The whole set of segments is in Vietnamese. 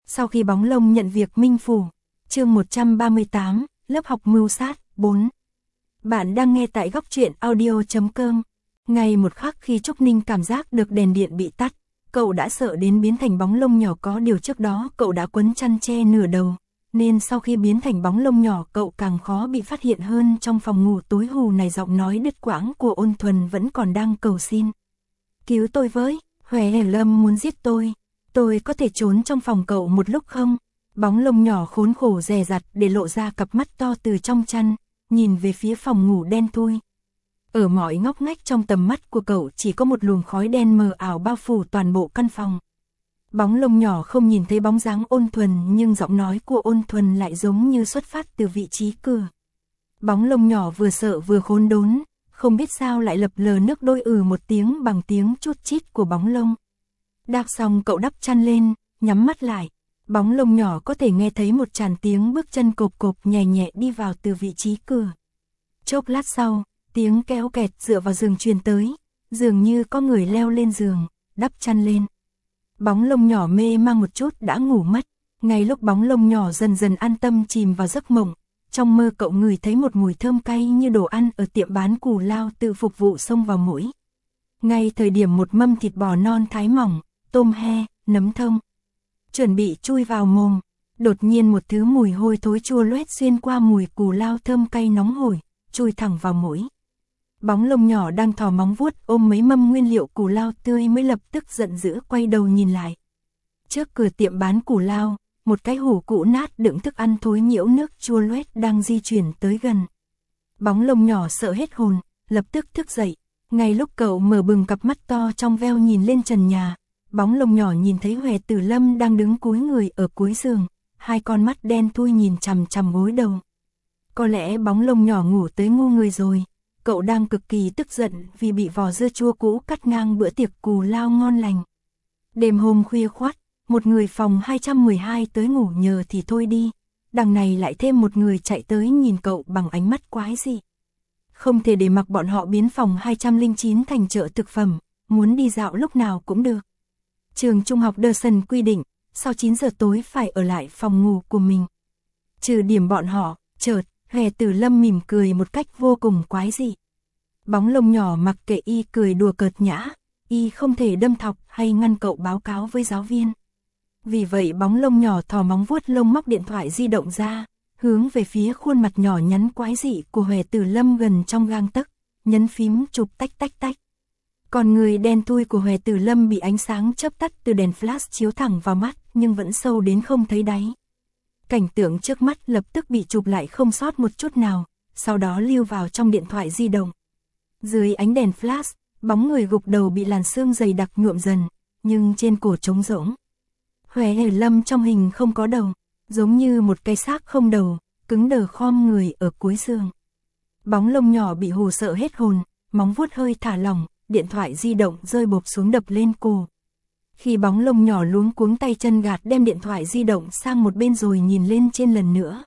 Sau khi bóng lông nhận việc minh phủ, chương 138, lớp học mưu sát, 4. Bạn đang nghe tại góc truyện audio.com. Ngay một khắc khi Trúc Ninh cảm giác được đèn điện bị tắt, cậu đã sợ đến biến thành bóng lông nhỏ, có điều trước đó cậu đã quấn chăn che nửa đầu, nên sau khi biến thành bóng lông nhỏ cậu càng khó bị phát hiện hơn. Trong phòng ngủ tối hù này, giọng nói đứt quãng của Ôn Thuần vẫn còn đang cầu xin. Cứu tôi với, Hòe Lâm muốn giết tôi có thể trốn trong phòng cậu một lúc không? Bóng lông nhỏ khốn khổ dè dặt để lộ ra cặp mắt to từ trong chăn, nhìn về phía phòng ngủ đen thui. Ở mọi ngóc ngách trong tầm mắt của cậu chỉ có một luồng khói đen mờ ảo bao phủ toàn bộ căn phòng. Bóng lông nhỏ không nhìn thấy bóng dáng Ôn Thuần, nhưng giọng nói của Ôn Thuần lại giống như xuất phát từ vị trí cửa. Bóng lông nhỏ vừa sợ vừa khốn đốn, không biết sao lại lập lờ nước đôi một tiếng bằng tiếng chút chít của bóng lông. Đạp xong cậu đắp chăn lên, nhắm mắt lại. Bóng lông nhỏ có thể nghe thấy một tràn tiếng bước chân cộp cộp nhẹ nhẹ đi vào từ vị trí cửa. Chốc lát sau, tiếng kéo kẹt dựa vào giường truyền tới, dường như có người leo lên giường, đắp chăn lên. Bóng lông nhỏ mê mang một chút đã ngủ mất. Ngay lúc bóng lông nhỏ dần dần an tâm chìm vào giấc mộng, trong mơ cậu ngửi thấy một mùi thơm cay như đồ ăn ở tiệm bán củ lao tự phục vụ xông vào mũi. Ngay thời điểm một mâm thịt bò non thái mỏng, tôm he, nấm thông chuẩn bị chui vào mồm, đột nhiên một thứ mùi hôi thối chua loét xuyên qua mùi củ lao thơm cay nóng hổi, chui thẳng vào mũi. Bóng lông nhỏ đang thò móng vuốt ôm mấy mâm nguyên liệu củ lao tươi mới lập tức giận dữ quay đầu nhìn lại. Trước cửa tiệm bán củ lao, một cái hũ cũ nát đựng thức ăn thối nhiễu nước chua loét đang di chuyển tới gần. Bóng lông nhỏ sợ hết hồn, lập tức thức dậy. Ngay lúc cậu mở bừng cặp mắt to trong veo nhìn lên trần nhà, bóng lông nhỏ nhìn thấy Hòe Tử Lâm đang đứng cúi người ở cuối giường, hai con mắt đen thui nhìn chằm chằm gối đầu. Có lẽ bóng lông nhỏ ngủ tới ngu người rồi. Cậu đang cực kỳ tức giận vì bị vỏ dưa chua cũ cắt ngang bữa tiệc củ lao ngon lành. Đêm hôm khuya khoắt, một người phòng 212 tới ngủ nhờ thì thôi đi, đằng này lại thêm một người chạy tới nhìn cậu bằng ánh mắt quái dị. Không thể để mặc bọn họ biến phòng 209 thành chợ thực phẩm, muốn đi dạo lúc nào cũng được. Trường trung học Dawson quy định, sau 9 giờ tối phải ở lại phòng ngủ của mình. Trừ điểm bọn họ, chợt, Hòe Tử Lâm mỉm cười một cách vô cùng quái dị. Bóng lông nhỏ mặc kệ y cười đùa cợt nhã, y không thể đâm thọc hay ngăn cậu báo cáo với giáo viên. Vì vậy bóng lông nhỏ thò móng vuốt lông móc điện thoại di động ra, hướng về phía khuôn mặt nhỏ nhắn quái dị của Hòe Tử Lâm gần trong gang tấc, nhấn phím chụp tách tách tách. Còn người đen thui của Hòe Tử Lâm bị ánh sáng chớp tắt từ đèn flash chiếu thẳng vào mắt, nhưng vẫn sâu đến không thấy đáy. Cảnh tượng trước mắt lập tức bị chụp lại không sót một chút nào, sau đó lưu vào trong điện thoại di động. Dưới ánh đèn flash, bóng người gục đầu bị làn sương dày đặc nhuộm dần, nhưng trên cổ trống rỗng. Hòe Lâm trong hình không có đầu, giống như một cái xác không đầu, cứng đờ khom người ở cuối giường. Bóng lông nhỏ bị hù sợ hết hồn, móng vuốt hơi thả lỏng, điện thoại di động rơi bộp xuống đập lên cổ. Khi bóng lông nhỏ luống cuống tay chân gạt đem điện thoại di động sang một bên rồi nhìn lên trên lần nữa.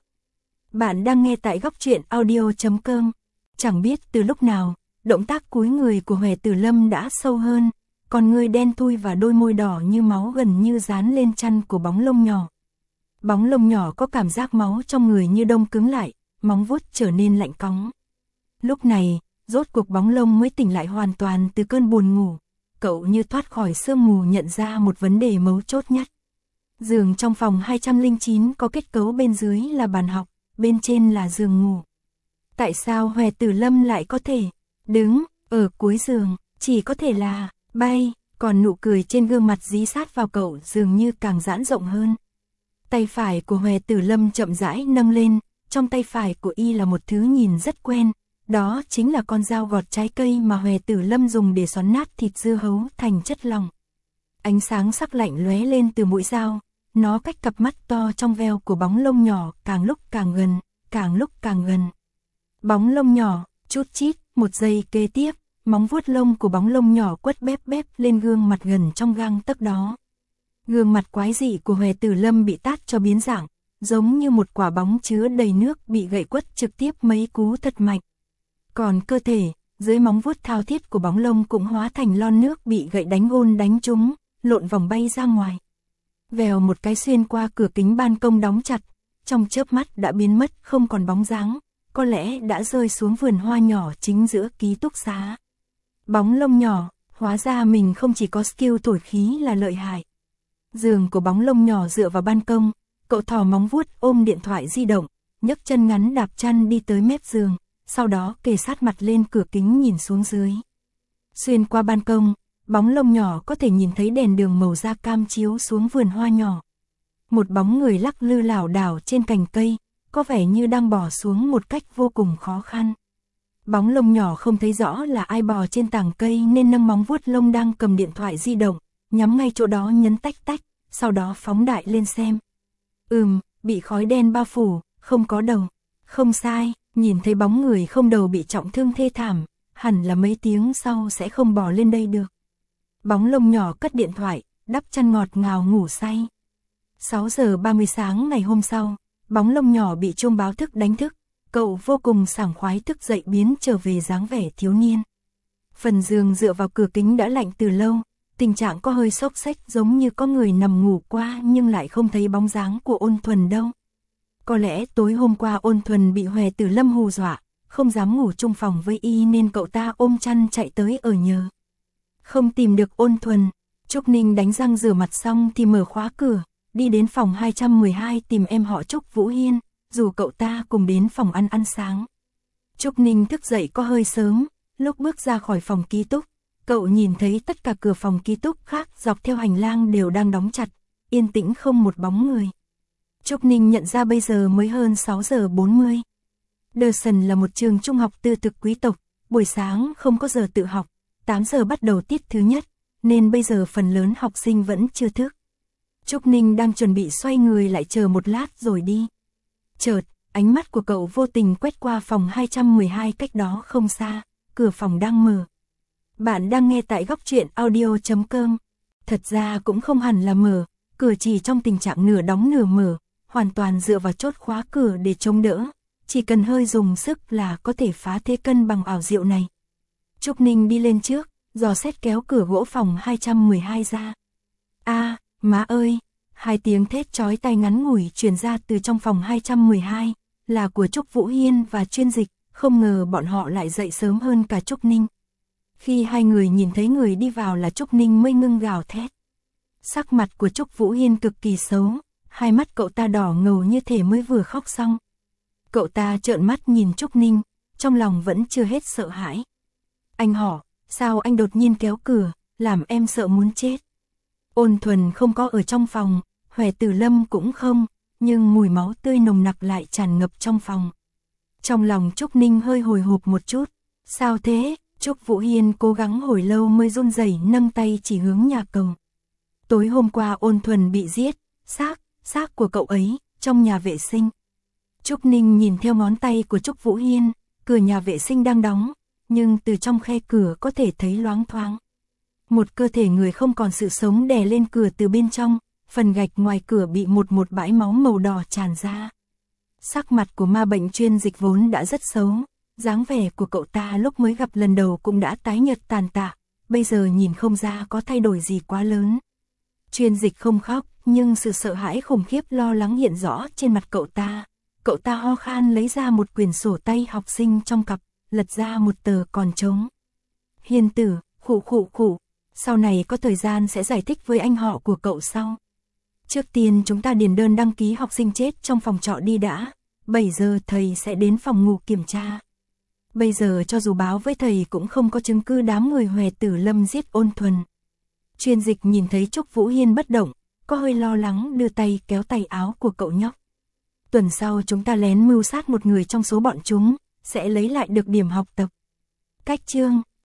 Bạn đang nghe tại góc truyện audio.com. Chẳng biết từ lúc nào, động tác cúi người của Hòe Tử Lâm đã sâu hơn, còn người đen thui và đôi môi đỏ như máu gần như dán lên chăn của bóng lông nhỏ. Bóng lông nhỏ có cảm giác máu trong người như đông cứng lại, móng vuốt trở nên lạnh cóng. Lúc này, rốt cuộc bóng lông mới tỉnh lại hoàn toàn từ cơn buồn ngủ. Cậu như thoát khỏi sương mù nhận ra một vấn đề mấu chốt nhất. Giường trong phòng 209 có kết cấu bên dưới là bàn học, bên trên là giường ngủ. Tại sao Hòe Tử Lâm lại có thể đứng ở cuối giường, chỉ có thể là bay, còn nụ cười trên gương mặt dí sát vào cậu dường như càng giãn rộng hơn. Tay phải của Hòe Tử Lâm chậm rãi nâng lên, trong tay phải của y là một thứ nhìn rất quen. Đó chính là con dao gọt trái cây mà Hòe Tử Lâm dùng để xoắn nát thịt dưa hấu thành chất lỏng. Ánh sáng sắc lạnh lóe lên từ mũi dao, nó cách cặp mắt to trong veo của bóng lông nhỏ càng lúc càng gần, càng lúc càng gần. Bóng lông nhỏ, chút chít, một giây kế tiếp, móng vuốt lông của bóng lông nhỏ quất bép bép lên gương mặt gần trong gang tấc đó. Gương mặt quái dị của Hòe Tử Lâm bị tát cho biến dạng, giống như một quả bóng chứa đầy nước bị gậy quất trực tiếp mấy cú thật mạnh. Còn cơ thể, dưới móng vuốt thao thiết của bóng lông cũng hóa thành lon nước bị gậy đánh gôn đánh trúng, lộn vòng bay ra ngoài. vèo một cái xuyên qua cửa kính ban công đóng chặt, trong chớp mắt đã biến mất không còn bóng dáng, có lẽ đã rơi xuống vườn hoa nhỏ chính giữa ký túc xá. Bóng lông nhỏ, hóa ra mình không chỉ có skill thổi khí là lợi hại. Giường của bóng lông nhỏ dựa vào ban công, cậu thò móng vuốt ôm điện thoại di động, nhấc chân ngắn đạp chăn đi tới mép giường, sau đó kề sát mặt lên cửa kính nhìn xuống dưới. Xuyên qua ban công, bóng lông nhỏ có thể nhìn thấy đèn đường màu da cam chiếu xuống vườn hoa nhỏ. Một bóng người lắc lư lảo đảo trên cành cây, có vẻ như đang bò xuống một cách vô cùng khó khăn. Bóng lông nhỏ không thấy rõ là ai bò trên tảng cây nên nâng móng vuốt lông đang cầm điện thoại di động, nhắm ngay chỗ đó nhấn tách tách, sau đó phóng đại lên xem. Bị khói đen bao phủ, không có đầu. Không sai, nhìn thấy bóng người không đầu bị trọng thương thê thảm, hẳn là mấy tiếng sau sẽ không bò lên đây được. Bóng lông nhỏ cất điện thoại, đắp chăn ngọt ngào ngủ say. 6 giờ 30 sáng ngày hôm sau, bóng lông nhỏ bị chuông báo thức đánh thức, cậu vô cùng sảng khoái thức dậy biến trở về dáng vẻ thiếu niên. Phần giường dựa vào cửa kính đã lạnh từ lâu, tình trạng có hơi xốc xếch giống như có người nằm ngủ qua nhưng lại không thấy bóng dáng của Ôn Thuần đâu. Có lẽ tối hôm qua Ôn Thuần bị Hòe Tử Lâm hù dọa, không dám ngủ chung phòng với y nên cậu ta ôm chăn chạy tới ở nhờ. Không tìm được Ôn Thuần, Trúc Ninh đánh răng rửa mặt xong thì mở khóa cửa, đi đến phòng 212 tìm em họ Trúc Vũ Hiên, rủ cậu ta cùng đến phòng ăn sáng. Trúc Ninh thức dậy có hơi sớm, lúc bước ra khỏi phòng ký túc, cậu nhìn thấy tất cả cửa phòng ký túc khác dọc theo hành lang đều đang đóng chặt, yên tĩnh không một bóng người. Trúc Ninh nhận ra bây giờ mới hơn 6 giờ 40. Dawson là một trường trung học tư thục quý tộc, buổi sáng không có giờ tự học, 8 giờ bắt đầu tiết thứ nhất, nên bây giờ phần lớn học sinh vẫn chưa thức. Trúc Ninh đang chuẩn bị xoay người lại chờ một lát rồi đi. Chợt, ánh mắt của cậu vô tình quét qua phòng 212 cách đó không xa, cửa phòng đang mở. Bạn đang nghe tại góc truyện audio.com. Thật ra cũng không hẳn là mở, cửa chỉ trong tình trạng nửa đóng nửa mở, hoàn toàn dựa vào chốt khóa cửa để chống đỡ, chỉ cần hơi dùng sức là có thể phá thế cân bằng ảo diệu này. Trúc Ninh đi lên trước, dò xét kéo cửa gỗ phòng 212 ra. Má ơi! Hai tiếng thét chói tai ngắn ngủi truyền ra từ trong phòng 212, là của Trúc Vũ Hiên và Chuyên Dịch, không ngờ bọn họ lại dậy sớm hơn cả Trúc Ninh. Khi hai người nhìn thấy người đi vào là Trúc Ninh mới ngưng gào thét. Sắc mặt của Trúc Vũ Hiên cực kỳ xấu, hai mắt cậu ta đỏ ngầu như thể mới vừa khóc xong. Cậu ta trợn mắt nhìn Trúc Ninh, trong lòng vẫn chưa hết sợ hãi. Anh họ, sao anh đột nhiên kéo cửa, làm em sợ muốn chết. Ôn Thuần không có ở trong phòng, Hòe Tử Lâm cũng không, nhưng mùi máu tươi nồng nặc lại tràn ngập trong phòng. Trong lòng Trúc Ninh hơi hồi hộp một chút. Sao thế? Trúc Vũ Hiên cố gắng hồi lâu mới run rẩy nâng tay chỉ hướng nhà cầu. Tối hôm qua Ôn Thuần bị giết, xác của cậu ấy, trong nhà vệ sinh. Trúc Ninh nhìn theo ngón tay của Trúc Vũ Hiên, cửa nhà vệ sinh đang đóng, nhưng từ trong khe cửa có thể thấy loáng thoáng. Một cơ thể người không còn sự sống đè lên cửa từ bên trong, phần gạch ngoài cửa bị một bãi máu màu đỏ tràn ra. Sắc mặt của ma bệnh Chuyên Dịch vốn đã rất xấu, dáng vẻ của cậu ta lúc mới gặp lần đầu cũng đã tái nhợt tàn tạ, bây giờ nhìn không ra có thay đổi gì quá lớn. Chuyên Dịch không khóc, nhưng sự sợ hãi khủng khiếp lo lắng hiện rõ trên mặt cậu ta. Cậu ta ho khan lấy ra một quyển sổ tay học sinh trong cặp, lật ra một tờ còn trống. Hiên tử, khụ. Sau này có thời gian sẽ giải thích với anh họ của cậu sau. Trước tiên chúng ta điền đơn đăng ký học sinh chết trong phòng trọ đi đã. 7 giờ thầy sẽ đến phòng ngủ kiểm tra. Bây giờ cho dù báo với thầy cũng không có chứng cứ đám người Hòe Tử Lâm giết Ôn Thuần. Chuyên Dịch nhìn thấy Trúc Vũ Hiên bất động, có hơi lo lắng đưa tay kéo tay áo của cậu nhóc. Tuần sau chúng ta lén mưu sát một người trong số bọn chúng, sẽ lấy lại được điểm học tập. Cách chương